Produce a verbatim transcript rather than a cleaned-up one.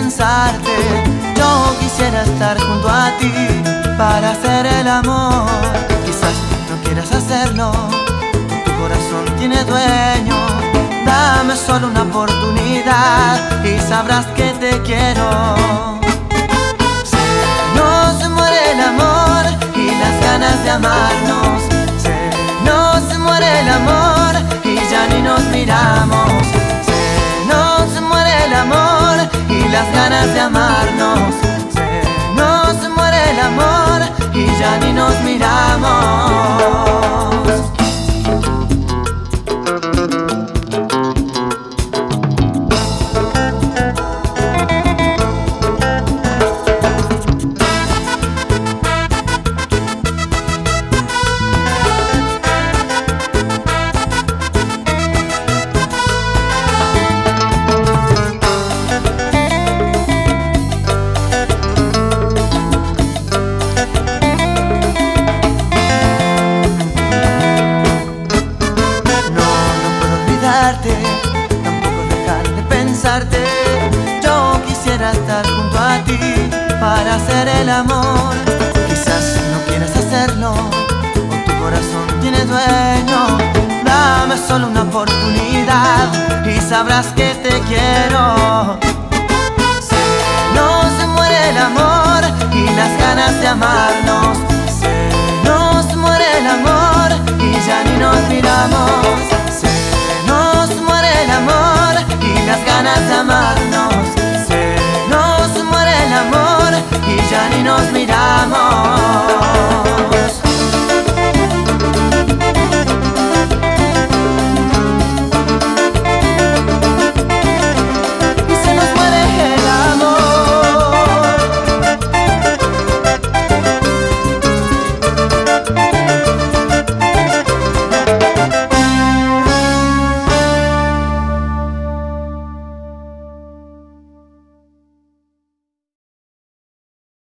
pensarte. Yo quisiera estar junto a ti para hacer el amor. Quizás no quieras hacerlo, tu corazón tiene dueño. Dame solo una oportunidad y sabrás que te quiero. Se nos muere el amor y las ganas de amarnos. Se nos muere el amor y ya ni nos miramos. Se nos muere el amor y las ganas de amarnos. Se nos muere el amor y ya ni nos miramos. Tampoco dejar de pensarte. Yo quisiera estar junto a ti para hacer el amor. Quizás no quieras hacerlo o tu corazón tiene dueño. Dame solo una oportunidad y sabrás que te quiero.